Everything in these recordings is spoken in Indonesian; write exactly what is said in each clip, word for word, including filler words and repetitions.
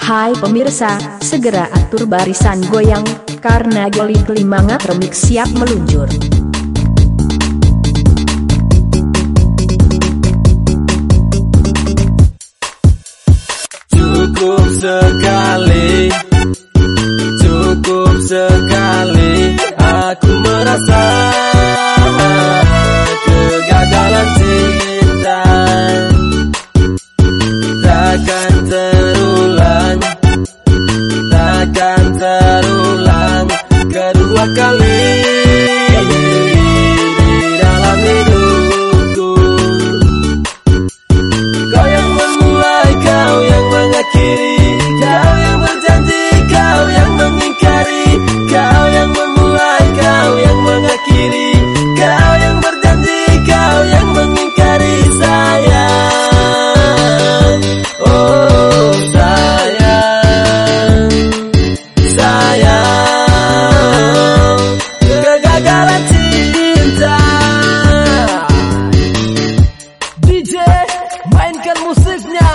Hai pemirsa, segera atur barisan goyang, karena Geli Gelimangat Remix siap meluncur. Cukup sekali, cukup sekali, aku merasa kegagalan cinta. Takkan terulang, takkan terulang kedua kali di dalam hidupku. Kau yang memulai, kau yang mengakhiri, kau yang berjanji, kau yang mengingkari. Kau yang memulai, kau yang mengakhiri, kau yang berjanji, kau yang mengingkari. Sayang, oh sayang, sayang, kegagalan cinta. D J, mainkan musiknya.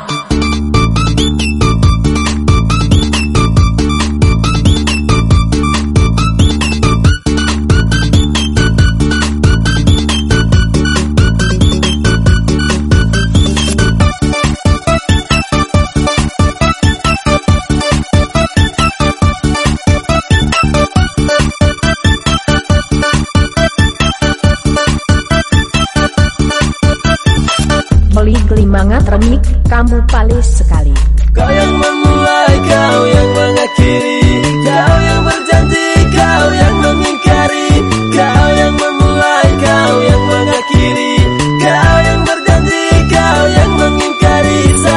Geli Gelimangat Remix, kamu paling sekali. Kau yang memulai, kau yang mengakhiri, kau yang berjanji, kau yang mengingkari. Kau yang memulai, kau yang mengakhiri, kau yang berjanji, kau yang mengingkari.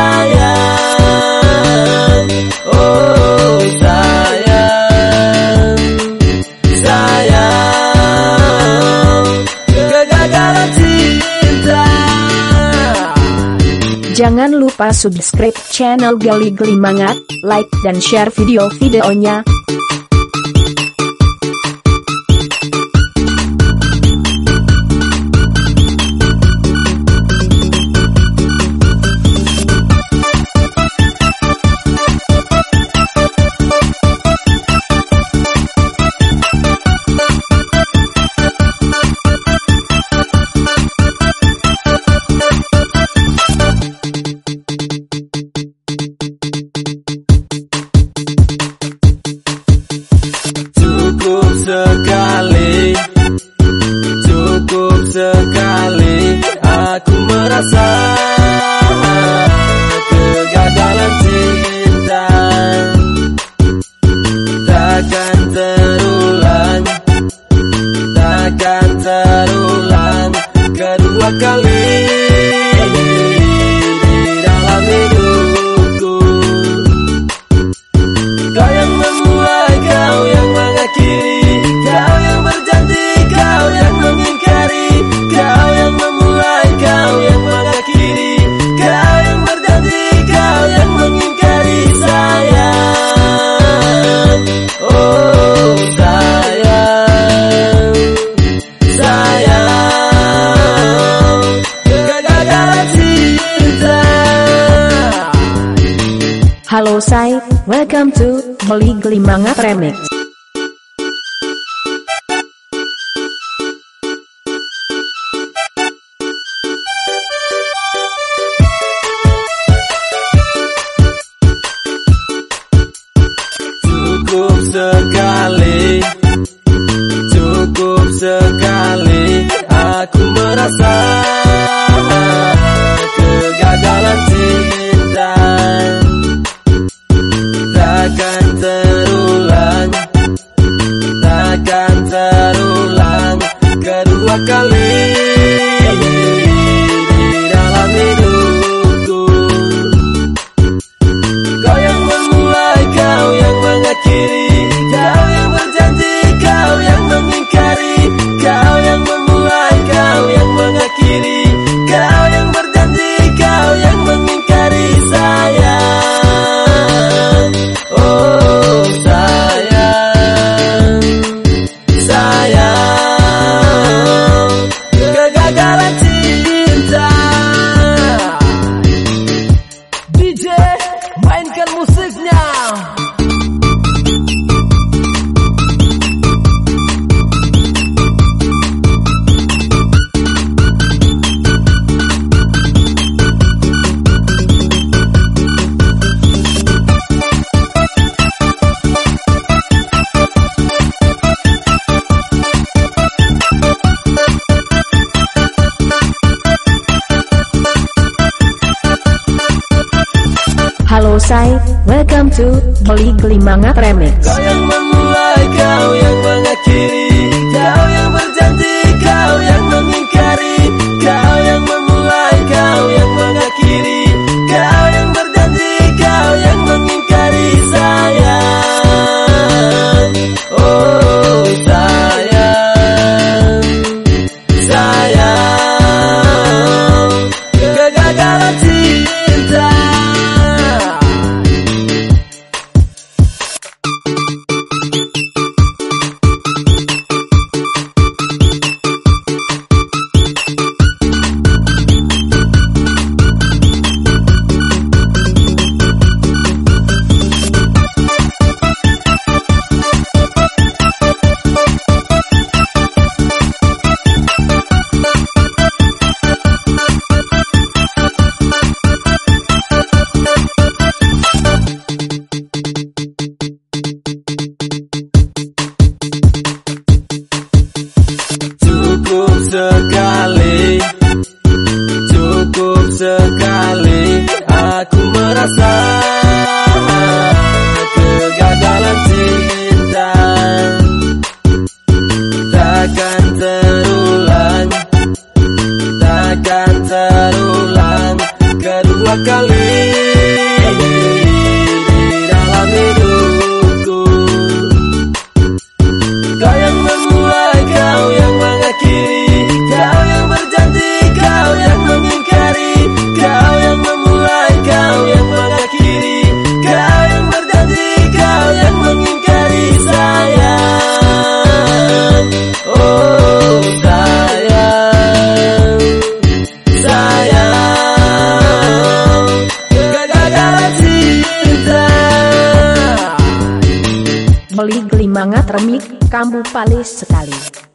Sayang, oh sayang, sayang, kegagalan cinta. Jangan lupa subscribe channel Geli Gelimangat, like dan share video-videonya. Cukup sekali, cukup sekali, aku merasa kegagalan cinta. Takkan terulang, takkan terulang kedua kali di dalam hidupku. Kau yang memulai, kau yang mengakhiri, kau yang berjanji, kau yang mengingkari. Kau yang memulai, kau yang mengakhiri, kau yang berjanji, kau yang mengingkari. Sayang, oh sayang, sayang, kegagalan cinta. Halo say, welcome to Geli Gelimangat Remix. Cukup sekali, cukup sekali, aku merasa kegagalan cinta. Takkan terulang, mainkan musiknya. Halo say, welcome to Geli Geli Mangat Remix. Kau yang memulai, kau yang mengakhiri, kau yang berjanji, kau yang mengingkari. Kau yang memulai, kau yang mengakhiri, kau yang berjanji, kau yang mengingkari. Sayang, oh sayang, sayang, kegagalan cinta. Cukup sekali, cukup sekali aku merasa kegagalan cinta. Takkan terulang, takkan terulang kedua kali di dalam hidupku. Kau yang memulai, kau yang mengakhiri, kau yang berjanji, kau yang mengingkari. Kau yang memulai, kau yang mengakhiri, kau yang berjanji, kau yang mengingkari. Sayang, oh sayang, sayang, kegagalan cinta. Geli Geli Mangat Remix, kamu palis sekali.